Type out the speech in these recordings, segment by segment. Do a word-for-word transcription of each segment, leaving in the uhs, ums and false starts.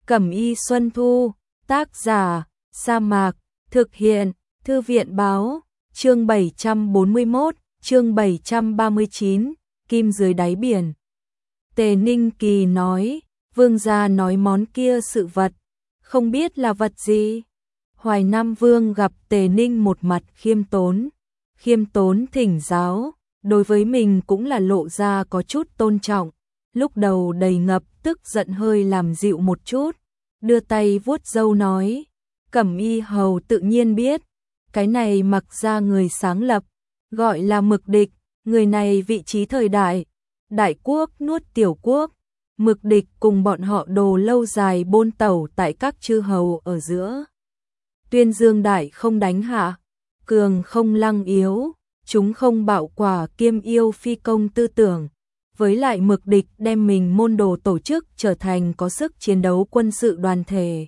Cẩm y Xuân Thu, tác giả, Sa Mạc, thực hiện, Thư viện báo, chương bảy trăm bốn mươi mốt, chương bảy trăm ba mươi chín, Kim dưới đáy biển. Tề Ninh Kỳ nói, vương gia nói món kia sự vật, không biết là vật gì. Hoài Nam Vương gặp Tề Ninh một mặt khiêm tốn, khiêm tốn thỉnh giáo, đối với mình cũng là lộ ra có chút tôn trọng, lúc đầu đầy ngập tức giận hơi làm dịu một chút, đưa tay vuốt râu nói, Cẩm y hầu tự nhiên biết, cái này Mặc ra người sáng lập, gọi là Mực Địch, người này vị trí thời đại, đại quốc nuốt tiểu quốc, Mực Địch cùng bọn họ đồ lâu dài bôn tẩu tại các chư hầu ở giữa. Tuyên dương đại không đánh hạ, cường không lăng yếu, chúng không bạo quả kiêm yêu phi công tư tưởng. Với lại Mực Địch đem mình môn đồ tổ chức trở thành có sức chiến đấu quân sự đoàn thể.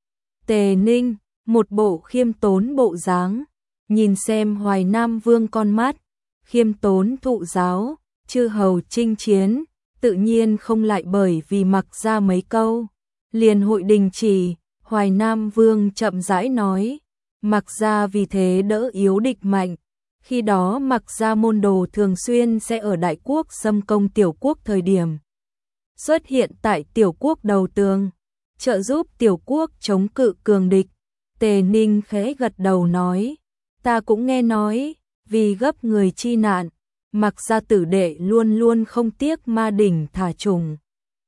Tề Ninh, một bộ khiêm tốn bộ dáng, nhìn xem Hoài Nam Vương con mắt, khiêm tốn thụ giáo, chư hầu chinh chiến, tự nhiên không lại bởi vì Mặc ra mấy câu, liền hội đình chỉ. Hoài Nam Vương chậm rãi nói, Mặc ra vì thế đỡ yếu địch mạnh, khi đó Mặc ra môn đồ thường xuyên sẽ ở đại quốc xâm công tiểu quốc thời điểm xuất hiện tại tiểu quốc đầu tường, trợ giúp tiểu quốc chống cự cường địch. Tề Ninh khẽ gật đầu nói, ta cũng nghe nói, vì gấp người chi nạn, Mặc ra tử đệ luôn luôn không tiếc ma đỉnh thả trùng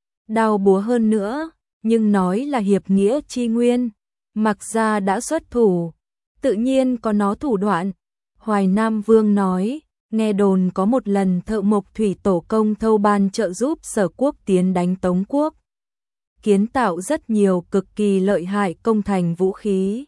đao búa hơn nữa. Nhưng nói là hiệp nghĩa chi nguyên, Mặc ra đã xuất thủ, tự nhiên có nó thủ đoạn. Hoài Nam Vương nói, nghe đồn có một lần thợ mộc thủy tổ công thâu ban trợ giúp Sở quốc tiến đánh Tống quốc, kiến tạo rất nhiều cực kỳ lợi hại công thành vũ khí.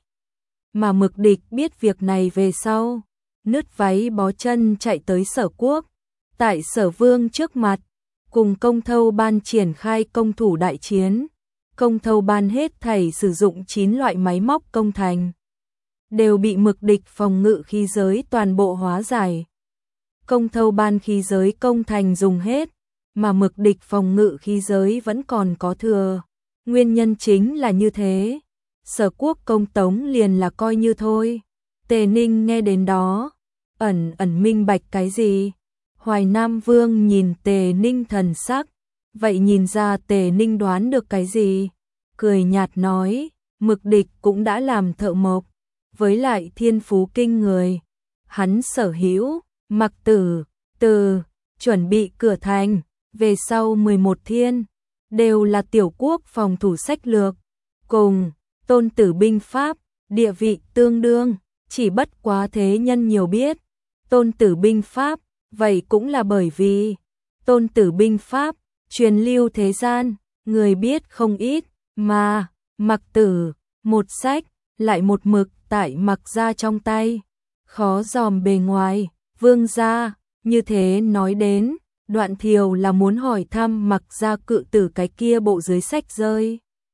Mà Mực Địch biết việc này về sau, nứt váy bó chân chạy tới Sở quốc, tại Sở Vương trước mặt, cùng công thâu ban triển khai công thủ đại chiến. Công thâu ban hết thảy sử dụng chín loại máy móc công thành, đều bị Mực Địch phòng ngự khí giới toàn bộ hóa giải. Công thâu ban khí giới công thành dùng hết, mà Mực Địch phòng ngự khí giới vẫn còn có thừa. Nguyên nhân chính là như thế. Sở quốc công Tống liền là coi như thôi. Tề Ninh nghe đến đó, ẩn ẩn minh bạch cái gì. Hoài Nam Vương nhìn Tề Ninh thần sắc, vậy nhìn ra Tề Ninh đoán được cái gì? Cười nhạt nói, Mực Địch cũng đã làm thợ mộc, với lại thiên phú kinh người. Hắn sở hữu, Mặc Tử, Từ, chuẩn bị cửa thành, về sau mười một thiên, đều là tiểu quốc phòng thủ sách lược, cùng Tôn Tử binh pháp, địa vị tương đương, chỉ bất quá thế nhân nhiều biết. Tôn Tử binh pháp, vậy cũng là bởi vì Tôn Tử binh pháp truyền lưu thế gian, người biết không ít, mà Mặc Tử, một sách, lại một mực tại Mặc ra trong tay, khó dòm bề ngoài. Vương gia, như thế nói đến, Đoạn Thiều là muốn hỏi thăm Mặc ra cự tử cái kia bộ dưới sách rơi.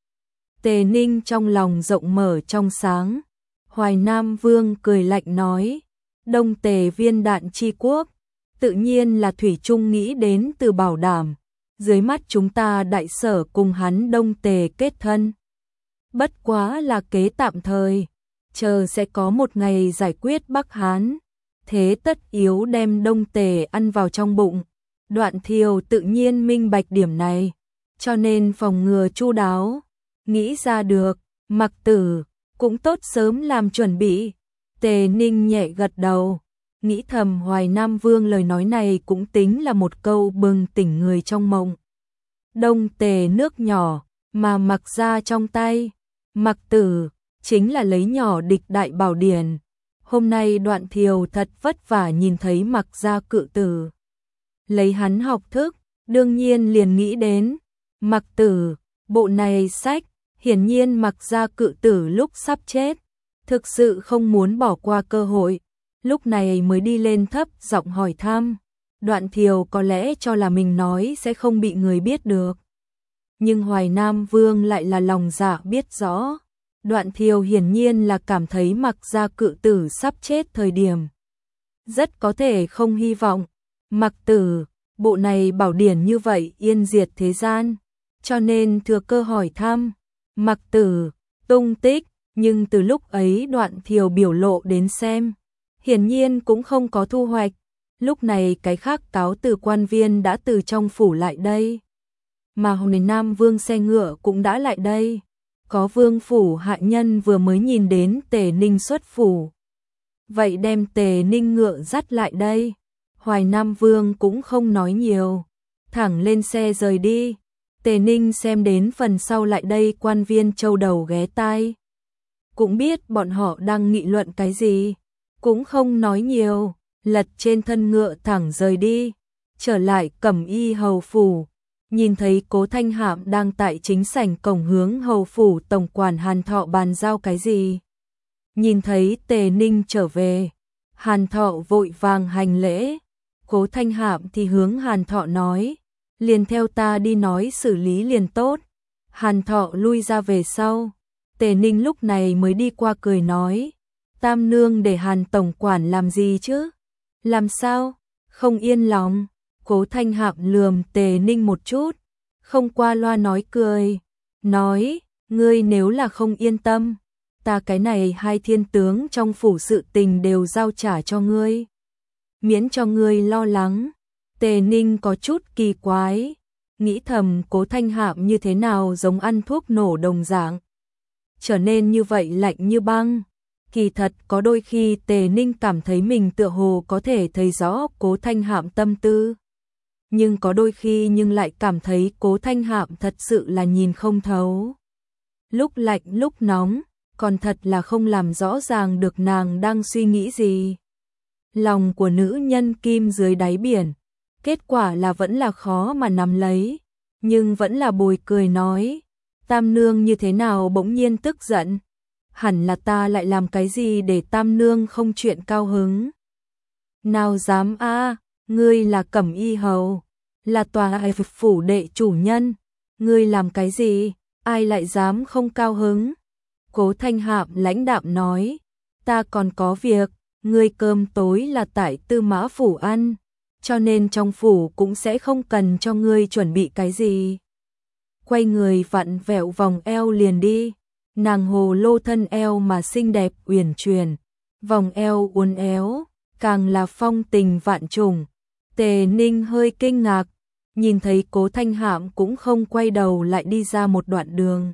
Tề Ninh trong lòng rộng mở trong sáng. Hoài Nam Vương cười lạnh nói, Đông Tề viên đạn chi quốc, tự nhiên là thủy chung nghĩ đến từ bảo đảm. Dưới mắt chúng ta đại sở cùng hắn Đông Tề kết thân, bất quá là kế tạm thời, chờ sẽ có một ngày giải quyết Bắc Hán, thế tất yếu đem Đông Tề ăn vào trong bụng. Đoạn Thiều tự nhiên minh bạch điểm này, cho nên phòng ngừa chu đáo, nghĩ ra được. Mặc Tử cũng tốt sớm làm chuẩn bị. Tề Ninh nhẹ gật đầu, nghĩ thầm Hoài Nam Vương lời nói này cũng tính là một câu bừng tỉnh người trong mộng. Đông Tề nước nhỏ, mà Mặc ra trong tay, Mặc Tử chính là lấy nhỏ địch đại bảo điển. Hôm nay Đoạn Thiều thật vất vả nhìn thấy Mặc ra cự tử, lấy hắn học thức, đương nhiên liền nghĩ đến Mặc Tử. Bộ này sách, hiển nhiên Mặc ra cự tử lúc sắp chết, thực sự không muốn bỏ qua cơ hội, lúc này mới đi lên thấp giọng hỏi thăm. Đoạn Thiều có lẽ cho là mình nói sẽ không bị người biết được, nhưng Hoài Nam Vương lại là lòng dạ biết rõ. Đoạn Thiều hiển nhiên là cảm thấy Mặc ra cự tử sắp chết thời điểm, rất có thể không hy vọng Mặc Tử, bộ này bảo điển như vậy yên diệt thế gian, cho nên thừa cơ hỏi thăm. Mặc Tử, tung tích, nhưng từ lúc ấy Đoạn Thiều biểu lộ đến xem, hiển nhiên cũng không có thu hoạch. Lúc này cái khác cáo từ quan viên đã từ trong phủ lại đây, mà Hồi Nam Vương xe ngựa cũng đã lại đây. Có vương phủ hạ nhân vừa mới nhìn đến Tề Ninh xuất phủ, vậy đem Tề Ninh ngựa dắt lại đây. Hoài Nam Vương cũng không nói nhiều, thẳng lên xe rời đi. Tề Ninh xem đến phần sau lại đây quan viên châu đầu ghé tai, cũng biết bọn họ đang nghị luận cái gì, cũng không nói nhiều, lật trên thân ngựa thẳng rời đi. Trở lại Cẩm Y hầu phủ, nhìn thấy Cố Thanh Hạm đang tại chính sảnh cổng hướng hầu phủ tổng quản Hàn Thọ bàn giao cái gì. Nhìn thấy Tề Ninh trở về, Hàn Thọ vội vàng hành lễ. Cố Thanh Hạm thì hướng Hàn Thọ nói, liền theo ta đi nói xử lý liền tốt. Hàn Thọ lui ra về sau. Tề Ninh lúc này mới đi qua cười nói, Tam nương để Hàn tổng quản làm gì chứ? Làm sao? Không yên lòng. Cố Thanh Hạm lườm Tề Ninh một chút, không qua loa nói cười, nói, ngươi nếu là không yên tâm, ta cái này hai thiên tướng trong phủ sự tình đều giao trả cho ngươi, miễn cho ngươi lo lắng. Tề Ninh có chút kỳ quái, nghĩ thầm Cố Thanh Hạm như thế nào giống ăn thuốc nổ đồng dạng, trở nên như vậy lạnh như băng. Kỳ thật có đôi khi Tề Ninh cảm thấy mình tựa hồ có thể thấy rõ Cố Thanh Hạm tâm tư, nhưng có đôi khi nhưng lại cảm thấy Cố Thanh Hạm thật sự là nhìn không thấu. Lúc lạnh lúc nóng, còn thật là không làm rõ ràng được nàng đang suy nghĩ gì. Lòng của nữ nhân kim dưới đáy biển, kết quả là vẫn là khó mà nắm lấy, nhưng vẫn là bồi cười nói, Tam nương như thế nào bỗng nhiên tức giận? Hẳn là ta lại làm cái gì để Tam nương không chuyện cao hứng? Nào dám a, ngươi là Cẩm Y hầu, là tòa ai phủ đệ chủ nhân, ngươi làm cái gì, ai lại dám không cao hứng? Cố Thanh Hạm lãnh đạm nói, ta còn có việc, ngươi cơm tối là tại Tư Mã phủ ăn, cho nên trong phủ cũng sẽ không cần cho ngươi chuẩn bị cái gì. Quay người vặn vẹo vòng eo liền đi, nàng hồ lô thân eo mà xinh đẹp uyển chuyển, vòng eo uốn éo, càng là phong tình vạn trùng. Tề Ninh hơi kinh ngạc, nhìn thấy Cố Thanh Hạm cũng không quay đầu lại đi ra một đoạn đường.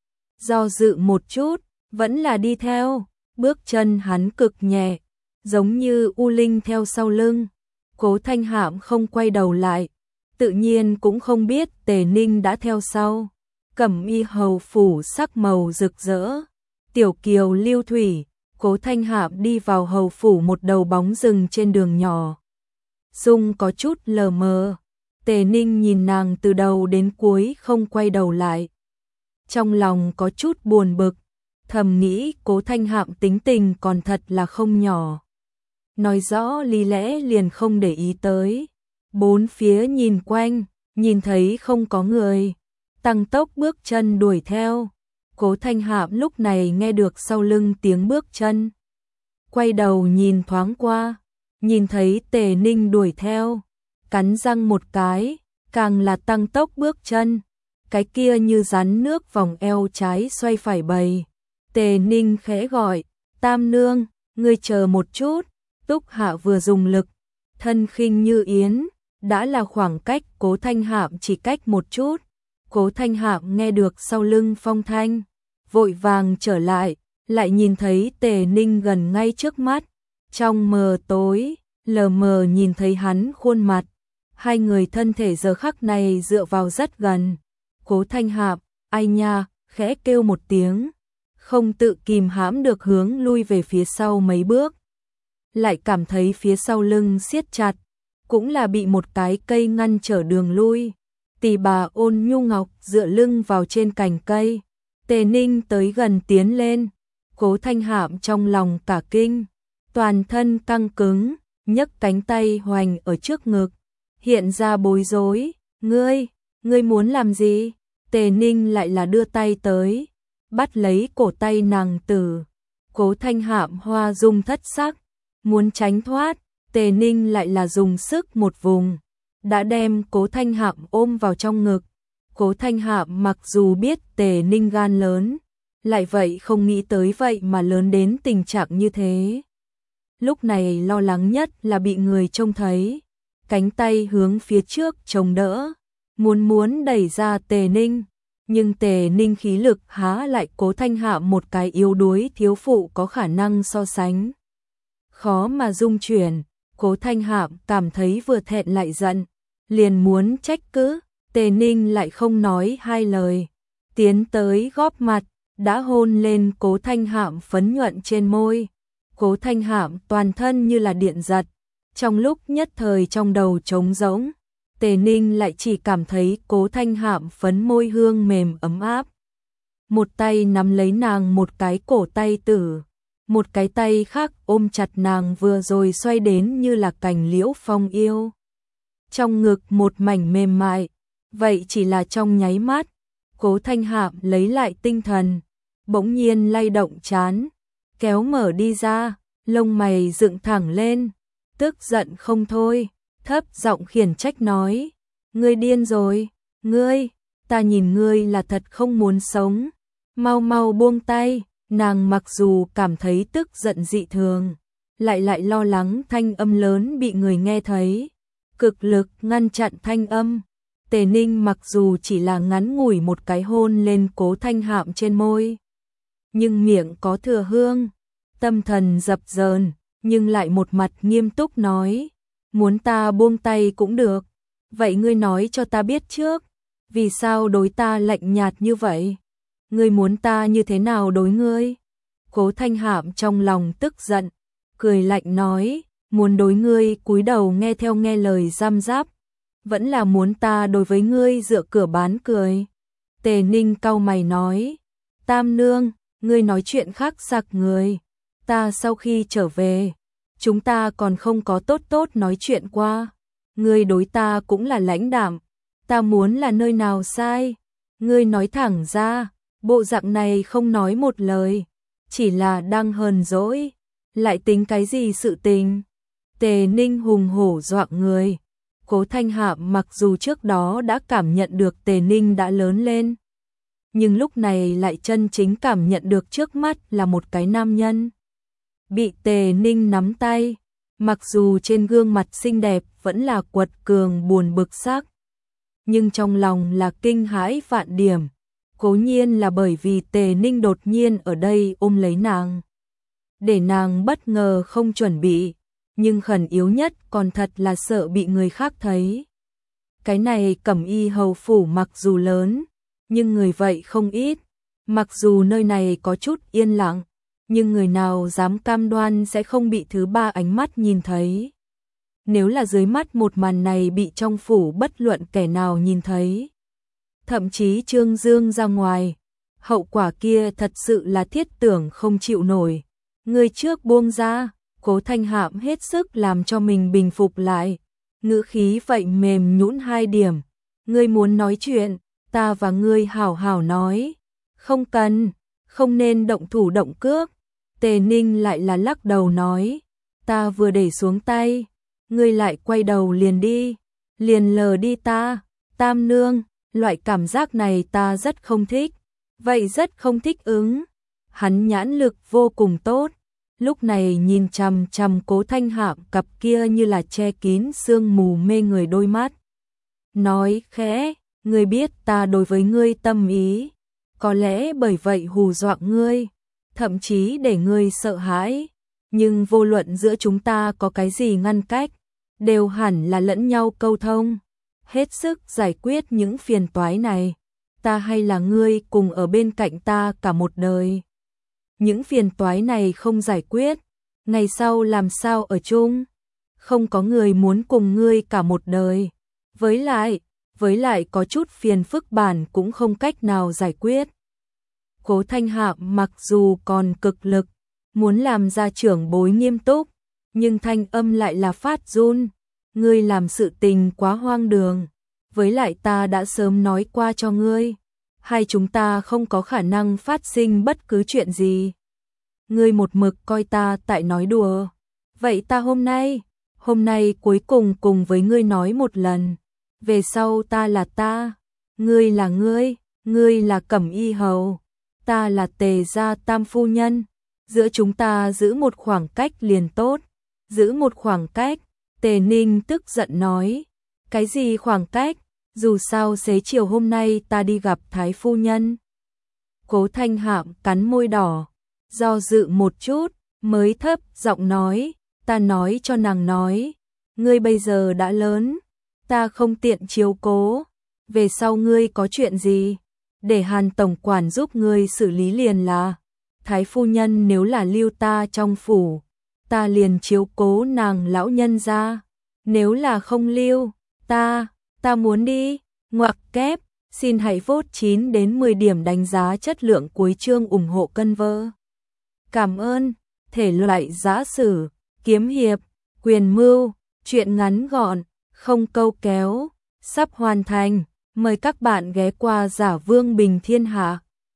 Do dự một chút, vẫn là đi theo, bước chân hắn cực nhẹ, giống như u linh theo sau lưng. Cố Thanh Hạm không quay đầu lại, tự nhiên cũng không biết Tề Ninh đã theo sau. Cẩm Y hầu phủ sắc màu rực rỡ, tiểu kiều lưu thủy, Cố Thanh Hạm đi vào hầu phủ một đầu bóng rừng trên đường nhỏ. Dung có chút lờ mờ, Tề Ninh nhìn nàng từ đầu đến cuối không quay đầu lại. Trong lòng có chút buồn bực, thầm nghĩ Cố Thanh Hạm tính tình còn thật là không nhỏ. Nói rõ lý lẽ liền không để ý tới. Bốn phía nhìn quanh, nhìn thấy không có người, tăng tốc bước chân đuổi theo. Cố Thanh Hạm lúc này nghe được sau lưng tiếng bước chân. Quay đầu nhìn thoáng qua, nhìn thấy Tề Ninh đuổi theo, cắn răng một cái, càng là tăng tốc bước chân. Cái kia như rắn nước vòng eo trái xoay phải bầy. Tề Ninh khẽ gọi, Tam nương, ngươi chờ một chút. Túc Hạ vừa dùng lực, thân khinh như yến, đã là khoảng cách Cố Thanh Hạm chỉ cách một chút. Cố Thanh Hạm nghe được sau lưng phong thanh, vội vàng trở lại, lại nhìn thấy Tề Ninh gần ngay trước mắt. Trong mờ tối, lờ mờ nhìn thấy hắn khuôn mặt, hai người thân thể giờ khắc này dựa vào rất gần. Cố Thanh Hạm, ai nha, khẽ kêu một tiếng, không tự kìm hãm được hướng lui về phía sau mấy bước. Lại cảm thấy phía sau lưng siết chặt, cũng là bị một cái cây ngăn trở đường lui. Tỷ bà Ôn Nhu Ngọc dựa lưng vào trên cành cây. Tề Ninh tới gần tiến lên, Cố Thanh Hạm trong lòng cả kinh, toàn thân căng cứng, nhấc cánh tay hoành ở trước ngực, hiện ra bối rối. Ngươi, ngươi muốn làm gì? Tề Ninh lại là đưa tay tới, bắt lấy cổ tay nàng tử. Cố Thanh Hạm hoa dung thất sắc, muốn tránh thoát, Tề Ninh lại là dùng sức một vùng, đã đem Cố Thanh Hạm ôm vào trong ngực. Cố Thanh Hạm mặc dù biết Tề Ninh gan lớn, lại vậy không nghĩ tới vậy mà lớn đến tình trạng như thế. Lúc này lo lắng nhất là bị người trông thấy, cánh tay hướng phía trước chống đỡ, muốn muốn đẩy ra Tề Ninh, nhưng Tề Ninh khí lực há lại Cố Thanh Hạm một cái yếu đuối thiếu phụ có khả năng so sánh. Khó mà dung chuyển, Cố Thanh Hạm cảm thấy vừa thẹn lại giận, liền muốn trách cứ, Tề Ninh lại không nói hai lời, tiến tới góp mặt, đã hôn lên Cố Thanh Hạm phấn nhuận trên môi. Cố Thanh Hạm toàn thân như là điện giật, trong lúc nhất thời trong đầu trống rỗng, Tề Ninh lại chỉ cảm thấy Cố Thanh Hạm phấn môi hương mềm ấm áp. Một tay nắm lấy nàng một cái cổ tay tử, một cái tay khác ôm chặt nàng vừa rồi xoay đến như là cành liễu phong yêu. Trong ngực một mảnh mềm mại, vậy chỉ là trong nháy mắt, Cố Thanh Hạm lấy lại tinh thần, bỗng nhiên lay động trán, kéo mở đi ra, lông mày dựng thẳng lên, tức giận không thôi, thấp giọng khiển trách nói, ngươi điên rồi, ngươi, ta nhìn ngươi là thật không muốn sống, mau mau buông tay. Nàng mặc dù cảm thấy tức giận dị thường, lại lại lo lắng thanh âm lớn bị người nghe thấy, cực lực ngăn chặn thanh âm. Tề Ninh mặc dù chỉ là ngắn ngủi một cái hôn lên Cố Thanh Hạm trên môi, nhưng miệng có thừa hương, tâm thần dập dờn, nhưng lại một mặt nghiêm túc nói, muốn ta buông tay cũng được, vậy ngươi nói cho ta biết trước, vì sao đối ta lạnh nhạt như vậy? Ngươi muốn ta như thế nào đối ngươi? Cố Thanh Hạm trong lòng tức giận, cười lạnh nói, muốn đối ngươi cúi đầu nghe theo nghe lời giam giáp, vẫn là muốn ta đối với ngươi dựa cửa bán cười. Tề Ninh cau mày nói, Tam nương, ngươi nói chuyện khác sặc người, ta sau khi trở về, chúng ta còn không có tốt tốt nói chuyện qua, ngươi đối ta cũng là lãnh đạm, ta muốn là nơi nào sai, ngươi nói thẳng ra. Bộ dạng này không nói một lời, chỉ là đang hờn dỗi, lại tính cái gì sự tình. Tề Ninh hùng hổ dọa người, Cố Thanh Hạm mặc dù trước đó đã cảm nhận được Tề Ninh đã lớn lên, nhưng lúc này lại chân chính cảm nhận được trước mắt là một cái nam nhân. Bị Tề Ninh nắm tay, mặc dù trên gương mặt xinh đẹp vẫn là quật cường buồn bực sắc, nhưng trong lòng là kinh hãi vạn điểm. Cố nhiên là bởi vì Tề Ninh đột nhiên ở đây ôm lấy nàng, để nàng bất ngờ không chuẩn bị, nhưng khẩn yếu nhất còn thật là sợ bị người khác thấy. Cái này Cẩm Y hầu phủ mặc dù lớn, nhưng người vậy không ít, mặc dù nơi này có chút yên lặng, nhưng người nào dám cam đoan sẽ không bị thứ ba ánh mắt nhìn thấy. Nếu là dưới mắt một màn này bị trong phủ bất luận kẻ nào nhìn thấy, thậm chí Trương Dương ra ngoài, hậu quả kia thật sự là thiết tưởng không chịu nổi. Người trước buông ra, Cố Thanh Hạm hết sức làm cho mình bình phục lại, ngữ khí vậy mềm nhũn hai điểm. Ngươi muốn nói chuyện, ta và ngươi hảo hảo nói. Không cần, không nên động thủ động cước. Tề Ninh lại là lắc đầu nói, ta vừa để xuống tay, ngươi lại quay đầu liền đi, liền lờ đi ta. Tam nương, loại cảm giác này ta rất không thích, vậy rất không thích ứng. Hắn nhãn lực vô cùng tốt, lúc này nhìn chằm chằm Cố Thanh Hạm cặp kia như là che kín sương mù mê người đôi mắt. Nói khẽ, ngươi biết ta đối với ngươi tâm ý, có lẽ bởi vậy hù dọa ngươi, thậm chí để ngươi sợ hãi, nhưng vô luận giữa chúng ta có cái gì ngăn cách, đều hẳn là lẫn nhau câu thông, hết sức giải quyết những phiền toái này. Ta hay là ngươi cùng ở bên cạnh ta cả một đời. Những phiền toái này không giải quyết, ngày sau làm sao ở chung? Không có người muốn cùng ngươi cả một đời. Với lại, với lại có chút phiền phức bản cũng không cách nào giải quyết. Cố Thanh Hạm mặc dù còn cực lực, muốn làm ra trưởng bối nghiêm túc, nhưng thanh âm lại là phát run. Ngươi làm sự tình quá hoang đường, với lại ta đã sớm nói qua cho ngươi, hai chúng ta không có khả năng phát sinh bất cứ chuyện gì. Ngươi một mực coi ta tại nói đùa, vậy ta hôm nay, hôm nay cuối cùng cùng với ngươi nói một lần, về sau ta là ta, Ngươi là ngươi, ngươi là Cẩm Y hầu, ta là Tề gia tam phu nhân, giữa chúng ta giữ một khoảng cách liền tốt, giữ một khoảng cách. Tề Ninh tức giận nói, cái gì khoảng cách, dù sao xế chiều hôm nay ta đi gặp Thái phu nhân. Cố Thanh Hạm cắn môi đỏ, do dự một chút, mới thấp giọng nói, ta nói cho nàng nói, ngươi bây giờ đã lớn, ta không tiện chiếu cố, về sau ngươi có chuyện gì, để Hàn tổng quản giúp ngươi xử lý liền là. Thái phu nhân nếu là lưu ta trong phủ, ta liền chiếu cố nàng lão nhân ra, nếu là không lưu, ta, ta muốn đi, ngoặc kép, xin hãy vote chín đến mười điểm đánh giá chất lượng cuối chương ủng hộ cân vơ. Cảm ơn, thể loại giã sử, kiếm hiệp, quyền mưu, truyện ngắn gọn, không câu kéo, sắp hoàn thành, mời các bạn ghé qua Giả Vương Bình Thiên Hạ.